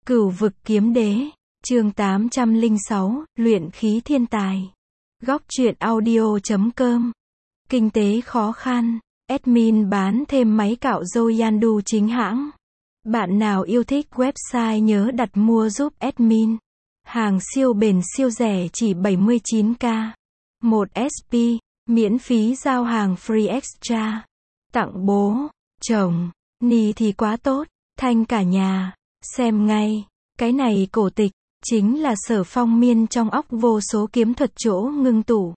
Cửu vực kiếm đế, chương 806, luyện khí thiên tài. Góc truyện audio.com. Kinh tế khó khăn, admin bán thêm máy cạo râu Yandu chính hãng. Bạn nào yêu thích website nhớ đặt mua giúp admin. Hàng siêu bền siêu rẻ chỉ 79k. 1 SP, miễn phí giao hàng free extra. Tặng bố, chồng, ni thì quá tốt, thanh cả nhà. Xem ngay, cái này cổ tịch, chính là Sở Phong Miên trong óc vô số kiếm thuật chỗ ngưng tụ.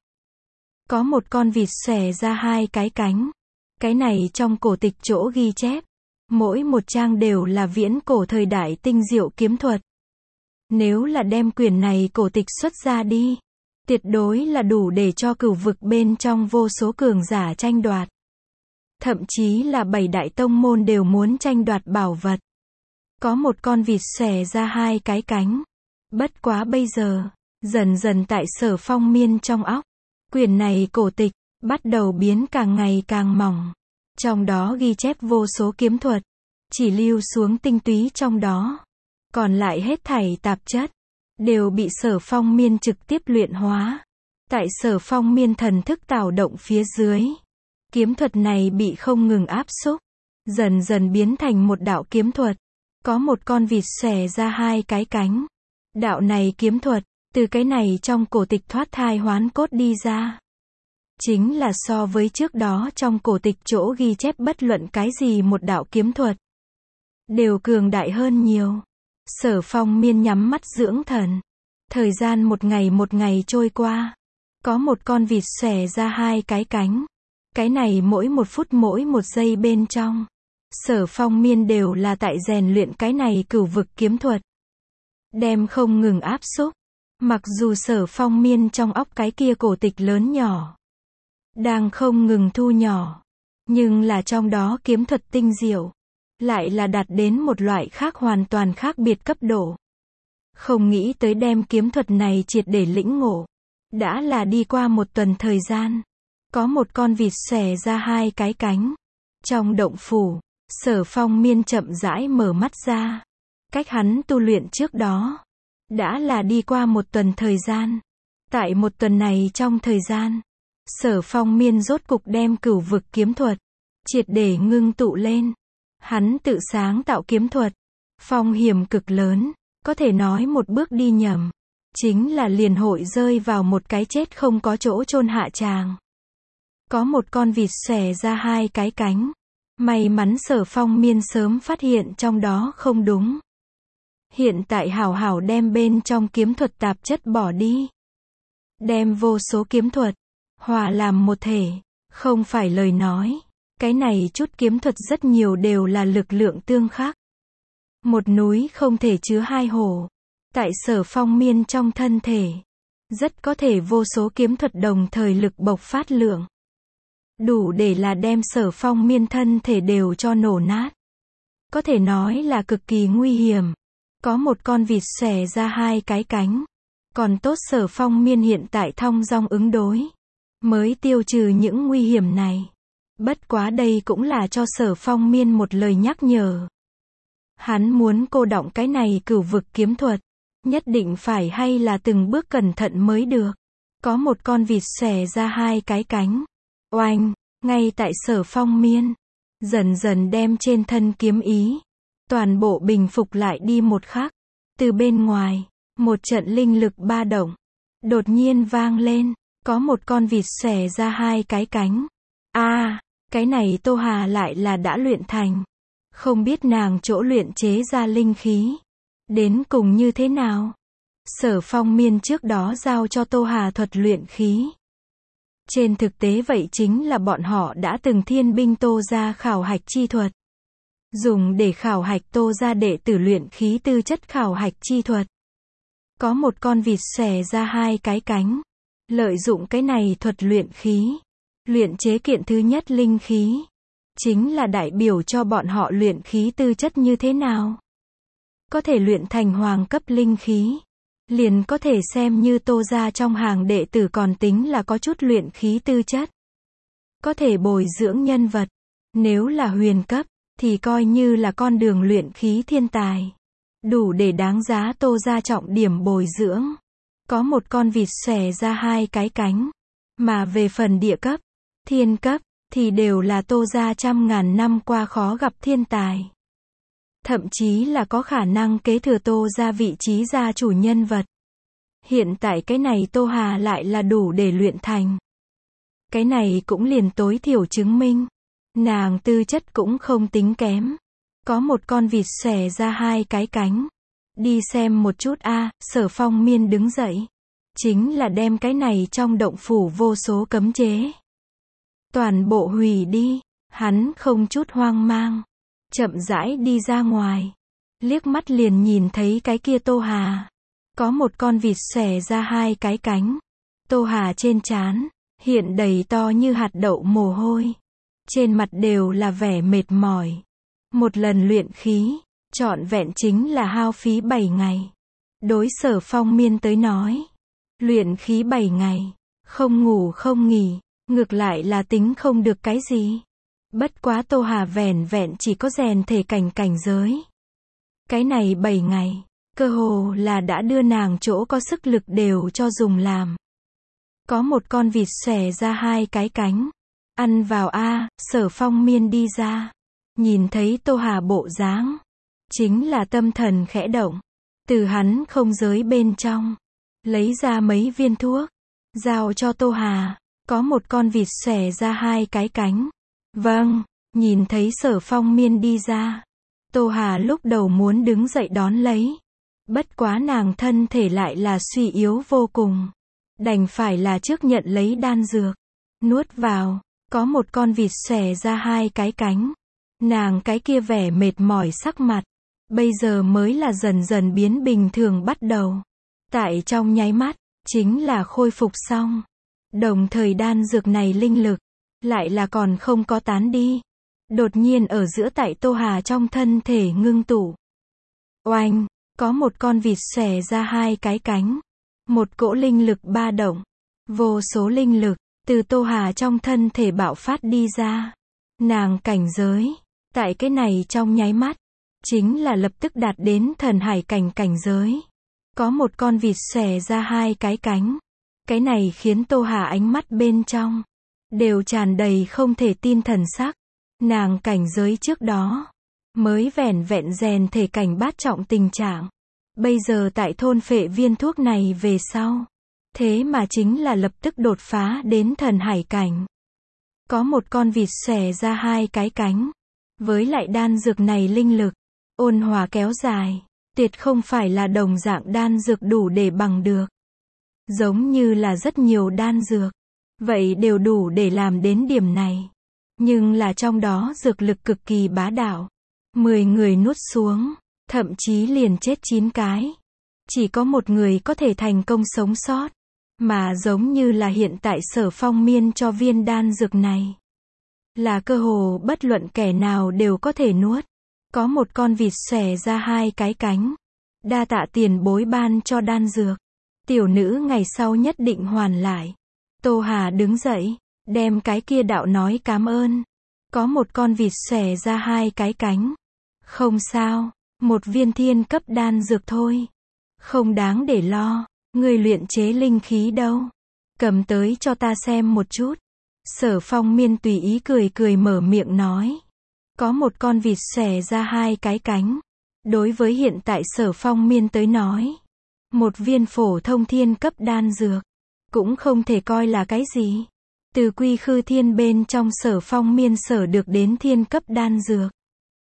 Có một con vịt xòe ra hai cái cánh. Cái này trong cổ tịch chỗ ghi chép. Mỗi một trang đều là viễn cổ thời đại tinh diệu kiếm thuật. Nếu là đem quyển này cổ tịch xuất ra đi, tuyệt đối là đủ để cho cửu vực bên trong vô số cường giả tranh đoạt. Thậm chí là 7 đại tông môn đều muốn tranh đoạt bảo vật. Có một con vịt xòe ra hai cái cánh. Bất quá bây giờ, dần dần tại Sở Phong Miên trong óc, quyển này cổ tịch, bắt đầu biến càng ngày càng mỏng. Trong đó ghi chép vô số kiếm thuật, chỉ lưu xuống tinh túy trong đó. Còn lại hết thảy tạp chất, đều bị Sở Phong Miên trực tiếp luyện hóa. Tại Sở Phong Miên thần thức tạo động phía dưới, kiếm thuật này bị không ngừng áp xúc, dần dần biến thành một đạo kiếm thuật. Có một con vịt xòe ra hai cái cánh. Đạo này kiếm thuật, từ cái này trong cổ tịch thoát thai hoán cốt đi ra. Chính là so với trước đó trong cổ tịch chỗ ghi chép bất luận cái gì một đạo kiếm thuật, đều cường đại hơn nhiều. Sở Phong Miên nhắm mắt dưỡng thần. Thời gian một ngày trôi qua. Có một con vịt xòe ra hai cái cánh. Cái này mỗi một phút mỗi một giây bên trong, Sở Phong Miên đều là tại rèn luyện cái này cửu vực kiếm thuật. Đem không ngừng áp xúc. Mặc dù Sở Phong Miên trong óc cái kia cổ tịch lớn nhỏ, đang không ngừng thu nhỏ. Nhưng là trong đó kiếm thuật tinh diệu, lại là đạt đến một loại khác hoàn toàn khác biệt cấp độ. Không nghĩ tới đem kiếm thuật này triệt để lĩnh ngộ. Đã là đi qua một tuần thời gian. Có một con vịt xòe ra hai cái cánh. Trong động phủ, Sở Phong Miên chậm rãi mở mắt ra. Cách hắn tu luyện trước đó, đã là đi qua một tuần thời gian. Tại một tuần này trong thời gian, Sở Phong Miên rốt cục đem cửu vực kiếm thuật triệt để ngưng tụ lên. Hắn tự sáng tạo kiếm thuật, phong hiểm cực lớn, có thể nói một bước đi nhầm, chính là liền hội rơi vào một cái chết không có chỗ chôn hạ tràng. Có một con vịt xòe ra hai cái cánh. May mắn Sở Phong Miên sớm phát hiện trong đó không đúng. Hiện tại hảo hảo đem bên trong kiếm thuật tạp chất bỏ đi. Đem vô số kiếm thuật hòa làm một thể, không phải lời nói. Cái này chút kiếm thuật rất nhiều đều là lực lượng tương khắc. Một núi không thể chứa hai hồ. Tại Sở Phong Miên trong thân thể, rất có thể vô số kiếm thuật đồng thời lực bộc phát lượng. Đủ để là đem Sở Phong Miên thân thể đều cho nổ nát. Có thể nói là cực kỳ nguy hiểm. Có một con vịt xòe ra hai cái cánh. Còn tốt Sở Phong Miên hiện tại thong dong ứng đối, mới tiêu trừ những nguy hiểm này. Bất quá đây cũng là cho Sở Phong Miên một lời nhắc nhở. Hắn muốn cô đọng cái này cửu vực kiếm thuật, nhất định phải hay là từng bước cẩn thận mới được. Có một con vịt xòe ra hai cái cánh. Oanh, ngay tại Sở Phong Miên, dần dần đem trên thân kiếm ý, toàn bộ bình phục lại đi một khắc. Từ bên ngoài, một trận linh lực ba động, đột nhiên vang lên. Có một con vịt xòe ra hai cái cánh. Cái này Tô Hà lại là đã luyện thành. Không biết nàng chỗ luyện chế ra linh khí, đến cùng như thế nào. Sở Phong Miên trước đó giao cho Tô Hà thuật luyện khí. Trên thực tế vậy chính là bọn họ đã từng thiên binh Tô gia khảo hạch chi thuật. Dùng để khảo hạch Tô gia đệ tử luyện khí tư chất khảo hạch chi thuật. Có một con vịt xòe ra hai cái cánh. Lợi dụng cái này thuật luyện khí, luyện chế kiện thứ nhất linh khí. Chính là đại biểu cho bọn họ luyện khí tư chất như thế nào. Có thể luyện thành hoàng cấp linh khí, liền có thể xem như Tô gia trong hàng đệ tử còn tính là có chút luyện khí tư chất. Có thể bồi dưỡng nhân vật. Nếu là huyền cấp, thì coi như là con đường luyện khí thiên tài. đủ để đáng giá Tô gia trọng điểm bồi dưỡng. Có một con vịt xòe ra hai cái cánh. Mà về phần địa cấp, thiên cấp, thì đều là Tô gia trăm ngàn năm qua khó gặp thiên tài. Thậm chí là có khả năng kế thừa Tô gia vị trí gia chủ nhân vật. Hiện tại cái này Tô Hà lại là đủ để luyện thành. Cái này cũng liền tối thiểu chứng minh. Nàng tư chất cũng không tính kém. Có một con vịt xòe ra hai cái cánh. Đi xem một chút a. Sở Phong Miên đứng dậy. Chính là đem cái này trong động phủ vô số cấm chế. Toàn bộ hủy đi. Hắn không chút hoang mang. Chậm rãi đi ra ngoài. Liếc mắt liền nhìn thấy cái kia Tô Hà. Có một con vịt xòe ra hai cái cánh. Tô Hà trên trán hiện đầy to như hạt đậu mồ hôi. Trên mặt đều là vẻ mệt mỏi. Một lần luyện khí, trọn vẹn chính là hao phí 7 ngày. Đối Sở Phong Miên tới nói, luyện khí 7 ngày, không ngủ không nghỉ, ngược lại là tính không được cái gì. Bất quá Tô Hà vẻn vẹn chỉ có rèn thể cảnh giới. Cái này 7 ngày, cơ hồ là đã đưa nàng chỗ có sức lực đều cho dùng làm. Có một con vịt xòe ra hai cái cánh. Ăn vào a. Sở Phong Miên đi ra. Nhìn thấy Tô Hà bộ dáng. Chính là tâm thần khẽ động. Từ hắn không giới bên trong. Lấy ra mấy viên thuốc. Giao cho Tô Hà. Có một con vịt xòe ra hai cái cánh. Vâng. Nhìn thấy Sở Phong Miên đi ra. Tô Hà lúc đầu muốn đứng dậy đón lấy. Bất quá nàng thân thể lại là suy yếu vô cùng. Đành phải là trước nhận lấy đan dược. Nuốt vào. Có một con vịt xòe ra hai cái cánh. Nàng cái kia vẻ mệt mỏi sắc mặt. Bây giờ mới là dần dần biến bình thường bắt đầu. Tại trong nháy mắt, chính là khôi phục xong. Đồng thời đan dược này linh lực, lại là còn không có tán đi. Đột nhiên ở giữa tại Tô Hà trong thân thể ngưng tụ. Oanh, có một con vịt xòe ra hai cái cánh. Một cỗ linh lực ba động. Vô số linh lực, từ Tô Hà trong thân thể bạo phát đi ra. Nàng cảnh giới, tại cái này trong nháy mắt, chính là lập tức đạt đến thần hải cảnh giới. Có một con vịt xòe ra hai cái cánh. Cái này khiến Tô Hà ánh mắt bên trong đều tràn đầy không thể tin thần sắc. Nàng cảnh giới trước đó mới vẻn vẹn rèn thể cảnh bát trọng tình trạng. Bây giờ tại thôn phệ viên thuốc này về sau, thế mà chính là lập tức đột phá đến thần hải cảnh. Có một con vịt xòe ra hai cái cánh. Với lại đan dược này linh lực ôn hòa kéo dài, tuyệt không phải là đồng dạng đan dược đủ để bằng được. Giống như là rất nhiều đan dược, vậy đều đủ để làm đến điểm này. Nhưng là trong đó dược lực cực kỳ bá đạo. 10 người nuốt xuống, thậm chí liền chết 9 cái. Chỉ có một người có thể thành công sống sót. Mà giống như là hiện tại Sở Phong Miên cho viên đan dược này. Là cơ hồ bất luận kẻ nào đều có thể nuốt. Có một con vịt xòe ra hai cái cánh. Đa tạ tiền bối ban cho đan dược. Tiểu nữ ngày sau nhất định hoàn lại. Tô Hà đứng dậy, đem cái kia đạo nói cảm ơn. Có một con vịt xòe ra hai cái cánh. Không sao, một viên thiên cấp đan dược thôi. Không đáng để lo, người luyện chế linh khí đâu. Cầm tới cho ta xem một chút. Sở Phong Miên tùy ý cười mở miệng nói. Có một con vịt xòe ra hai cái cánh. Đối với hiện tại Sở Phong Miên tới nói, một viên phổ thông thiên cấp đan dược cũng không thể coi là cái gì. Từ Quy Khư Thiên bên trong Sở Phong Miên sở được đến thiên cấp đan dược,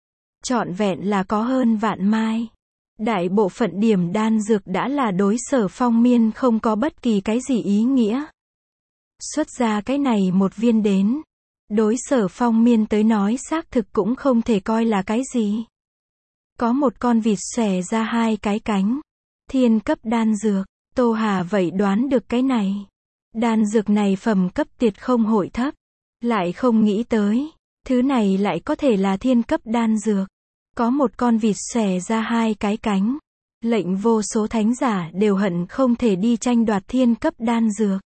trọn vẹn là có hơn vạn mai. Đại bộ phận điểm đan dược đã là đối Sở Phong Miên không có bất kỳ cái gì ý nghĩa. Xuất ra cái này một viên đến, đối Sở Phong Miên tới nói xác thực cũng không thể coi là cái gì. Có một con vịt xòe ra hai cái cánh. Thiên cấp đan dược, Tô Hà vậy đoán được cái này. Đan dược này phẩm cấp tuyệt không hội thấp. Lại không nghĩ tới, thứ này lại có thể là thiên cấp đan dược. Có một con vịt xòe ra hai cái cánh. Lệnh vô số thánh giả đều hận không thể đi tranh đoạt thiên cấp đan dược.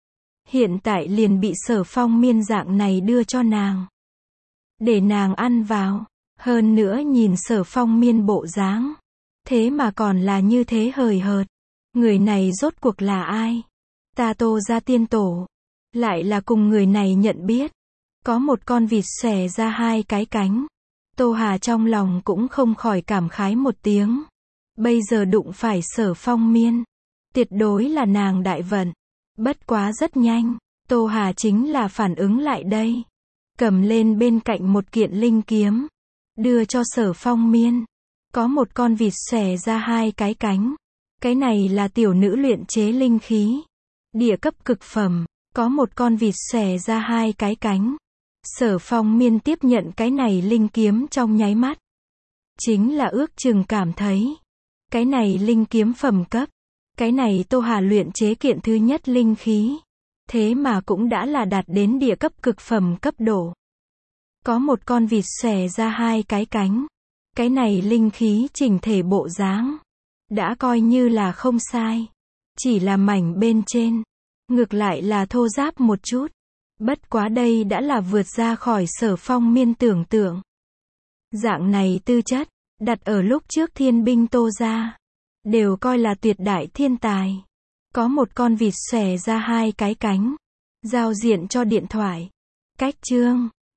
Hiện tại liền bị Sở Phong Miên dạng này đưa cho nàng. Để nàng ăn vào. Hơn nữa nhìn Sở Phong Miên bộ dáng, Thế mà còn là như thế hời hợt. Người này rốt cuộc là ai? Ta Tô gia tiên tổ. Lại là cùng người này nhận biết. Có một con vịt xòe ra hai cái cánh. Tô Hà trong lòng cũng không khỏi cảm khái một tiếng. Bây giờ đụng phải Sở Phong Miên. Tuyệt đối là nàng đại vận. Bất quá rất nhanh. Tô Hà chính là phản ứng lại đây. Cầm lên bên cạnh một kiện linh kiếm. Đưa cho Sở Phong Miên. Có một con vịt xòe ra hai cái cánh. Cái này là tiểu nữ luyện chế linh khí. Địa cấp cực phẩm. Có một con vịt xòe ra hai cái cánh. Sở Phong Miên tiếp nhận cái này linh kiếm trong nháy mắt. Chính là ước chừng cảm thấy. Cái này linh kiếm phẩm cấp. Cái này Tô Hà luyện chế kiện thứ nhất linh khí. Thế mà cũng đã là đạt đến địa cấp cực phẩm cấp độ. Có một con vịt xòe ra hai cái cánh. Cái này linh khí chỉnh thể bộ dáng. Đã coi như là không sai. Chỉ là mảnh bên trên. Ngược lại là thô ráp một chút. Bất quá đây đã là vượt ra khỏi Sở Phong Miên tưởng tượng. Dạng này tư chất, đặt ở lúc trước thiên binh Tô gia, đều coi là tuyệt đại thiên tài. Có một con vịt xòe ra hai cái cánh. Giao diện cho điện thoại. Cách chương.